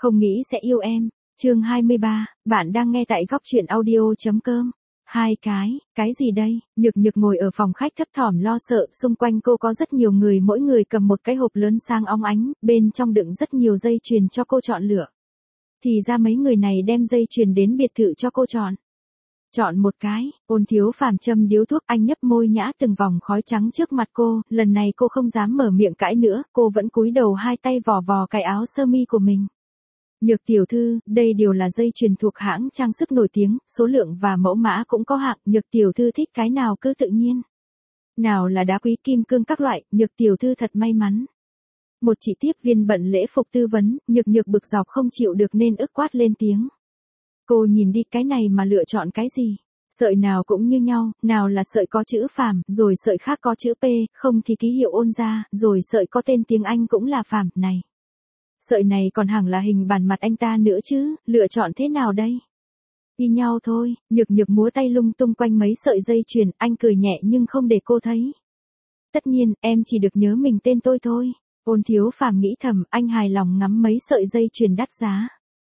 Không nghĩ sẽ yêu em. Chương 23, bạn đang nghe tại góc truyện audio.com. Hai cái gì đây? Nhược Nhược ngồi ở phòng khách thấp thỏm lo sợ, xung quanh cô có rất nhiều người, mỗi người cầm một cái hộp lớn sang óng ánh, bên trong đựng rất nhiều dây chuyền cho cô chọn lựa. Thì ra mấy người này đem dây chuyền đến biệt thự cho cô chọn. Chọn một cái, Ôn Thiếu Phàm châm điếu thuốc, anh nhấp môi nhã từng vòng khói trắng trước mặt cô, lần này cô không dám mở miệng cãi nữa, cô vẫn cúi đầu hai tay vò vò cái áo sơ mi của mình. Nhược tiểu thư, đây đều là dây chuyền thuộc hãng trang sức nổi tiếng, số lượng và mẫu mã cũng có hạng, Nhược tiểu thư thích cái nào cứ tự nhiên. Nào là đá quý kim cương các loại, Nhược tiểu thư thật may mắn. Một chị tiếp viên bận lễ phục tư vấn, Nhược Nhược bực dọc không chịu được nên ức quát lên tiếng. Cô nhìn đi, cái này mà lựa chọn cái gì? Sợi nào cũng như nhau, nào là sợi có chữ Phàm, rồi sợi khác có chữ P, không thì ký hiệu Ôn gia, rồi sợi có tên tiếng Anh cũng là Phàm, này. Sợi này còn hẳn là hình bản mặt anh ta nữa chứ, lựa chọn thế nào đây? Y nhau thôi, Nhược Nhược múa tay lung tung quanh mấy sợi dây chuyền, anh cười nhẹ nhưng không để cô thấy. Tất nhiên, em chỉ được nhớ mình tên tôi thôi. Ôn Thiếu Phàm nghĩ thầm, anh hài lòng ngắm mấy sợi dây chuyền đắt giá.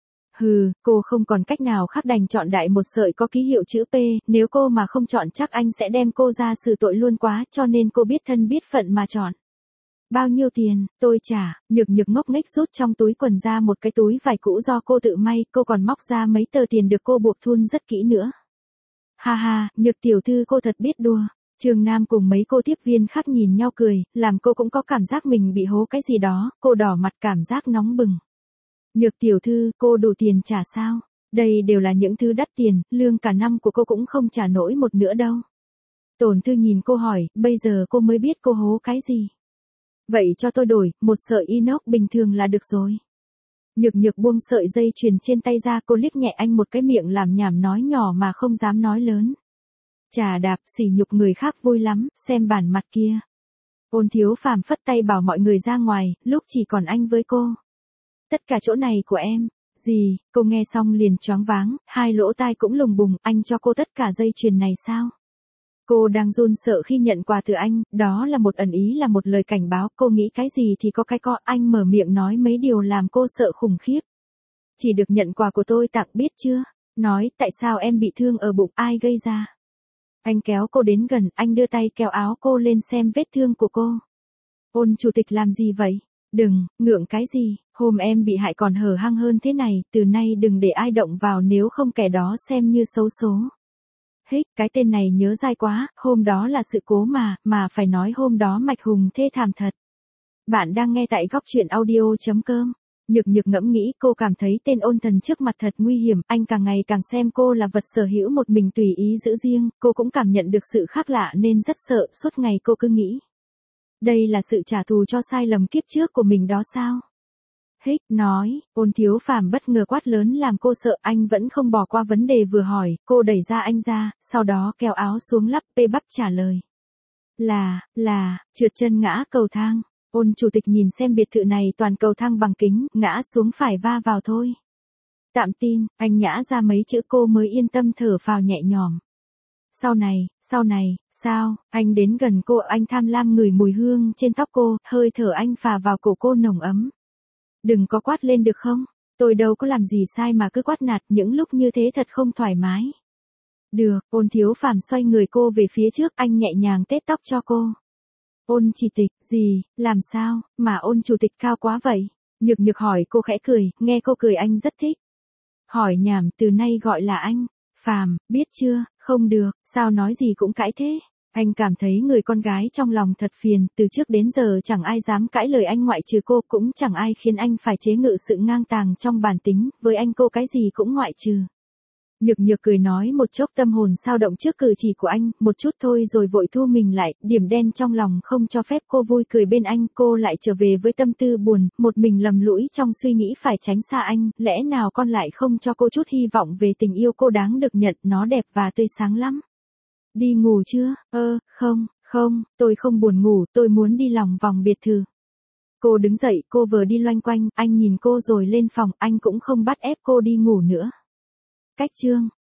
Hừ, cô không còn cách nào khác đành chọn đại một sợi có ký hiệu chữ P, nếu cô mà không chọn chắc anh sẽ đem cô ra xử tội luôn quá, cho nên cô biết thân biết phận mà chọn. Bao nhiêu tiền, tôi trả. Nhược Nhược ngốc nghếch rút trong túi quần ra một cái túi vải cũ do cô tự may, cô còn móc ra mấy tờ tiền được cô buộc thun rất kỹ nữa. Ha ha, Nhược tiểu thư cô thật biết đùa. Trường Nam cùng mấy cô tiếp viên khác nhìn nhau cười, làm cô cũng có cảm giác mình bị hố cái gì đó, cô đỏ mặt cảm giác nóng bừng. Nhược tiểu thư, cô đủ tiền trả sao? Đây đều là những thứ đắt tiền, lương cả năm của cô cũng không trả nổi một nữa đâu. Tổn Thư nhìn cô hỏi, bây giờ cô mới biết cô hố cái gì. Vậy cho tôi đổi, một sợi inox bình thường là được rồi. Nhược Nhược buông sợi dây chuyền trên tay ra, cô liếc nhẹ anh một cái, miệng làm nhảm nói nhỏ mà không dám nói lớn. Chà đạp, sỉ nhục người khác vui lắm, xem bản mặt kia. Ôn Thiếu Phàm phất tay bảo mọi người ra ngoài, lúc chỉ còn anh với cô. Tất cả chỗ này của em. Gì? Cô nghe xong liền choáng váng, hai lỗ tai cũng lùng bùng, anh cho cô tất cả dây chuyền này sao? Cô đang run sợ khi nhận quà từ anh, đó là một ẩn ý, là một lời cảnh báo, cô nghĩ cái gì thì có cái co, anh mở miệng nói mấy điều làm cô sợ khủng khiếp. Chỉ được nhận quà của tôi tặng, biết chưa? Nói, tại sao em bị thương ở bụng, ai gây ra? Anh kéo cô đến gần, anh đưa tay kéo áo cô lên xem vết thương của cô. Ôn chủ tịch làm gì vậy? Đừng, ngượng cái gì, hôm em bị hại còn hở hang hơn thế này, từ nay đừng để ai động vào, nếu không kẻ đó xem như xấu số. Hích, cái tên này nhớ dai quá, hôm đó là sự cố mà phải nói hôm đó Mạch Hùng thê thảm thật. Bạn đang nghe tại góc truyện audio.com. Nhược Nhược ngẫm nghĩ, cô cảm thấy tên Ôn Thần trước mặt thật nguy hiểm, anh càng ngày càng xem cô là vật sở hữu một mình tùy ý giữ riêng, cô cũng cảm nhận được sự khác lạ nên rất sợ, suốt ngày cô cứ nghĩ. Đây là sự trả thù cho sai lầm kiếp trước của mình đó sao? Hích, nói, Ôn Thiếu Phàm bất ngờ quát lớn làm cô sợ, anh vẫn không bỏ qua vấn đề vừa hỏi, cô đẩy ra anh ra, sau đó kéo áo xuống lắp bê bắp trả lời. Trượt chân ngã cầu thang. Ôn chủ tịch nhìn xem biệt thự này toàn cầu thang bằng kính, ngã xuống phải va vào thôi. Tạm tin, anh nhã ra mấy chữ cô mới yên tâm thở phào nhẹ nhõm. Sau này, sao, anh đến gần cô, anh tham lam ngửi mùi hương trên tóc cô, hơi thở anh phả vào cổ cô nồng ấm. Đừng có quát lên được không? Tôi đâu có làm gì sai mà cứ quát nạt, những lúc như thế thật không thoải mái. Được, Ôn Thiếu Phàm xoay người cô về phía trước, anh nhẹ nhàng tết tóc cho cô. Ôn chỉ tịch, gì, làm sao, mà Ôn chủ tịch cao quá vậy? Nhược Nhược hỏi, cô khẽ cười, nghe cô cười anh rất thích. Hỏi nhảm, từ nay gọi là anh. Phàm, biết chưa, không được, sao nói gì cũng cãi thế. Anh cảm thấy người con gái trong lòng thật phiền, từ trước đến giờ chẳng ai dám cãi lời anh ngoại trừ cô, cũng chẳng ai khiến anh phải chế ngự sự ngang tàng trong bản tính, với anh cô cái gì cũng ngoại trừ. Nhược Nhược cười nói một chốc, tâm hồn sao động trước cử chỉ của anh, một chút thôi rồi vội thu mình lại, điểm đen trong lòng không cho phép cô vui cười bên anh, cô lại trở về với tâm tư buồn, một mình lầm lũi trong suy nghĩ phải tránh xa anh, lẽ nào con lại không cho cô chút hy vọng về tình yêu cô đáng được nhận, nó đẹp và tươi sáng lắm. Đi ngủ chưa? Không, tôi không buồn ngủ, tôi muốn đi lòng vòng biệt thự. Cô đứng dậy, cô vừa đi loanh quanh, anh nhìn cô rồi lên phòng, anh cũng không bắt ép cô đi ngủ nữa. Cách chương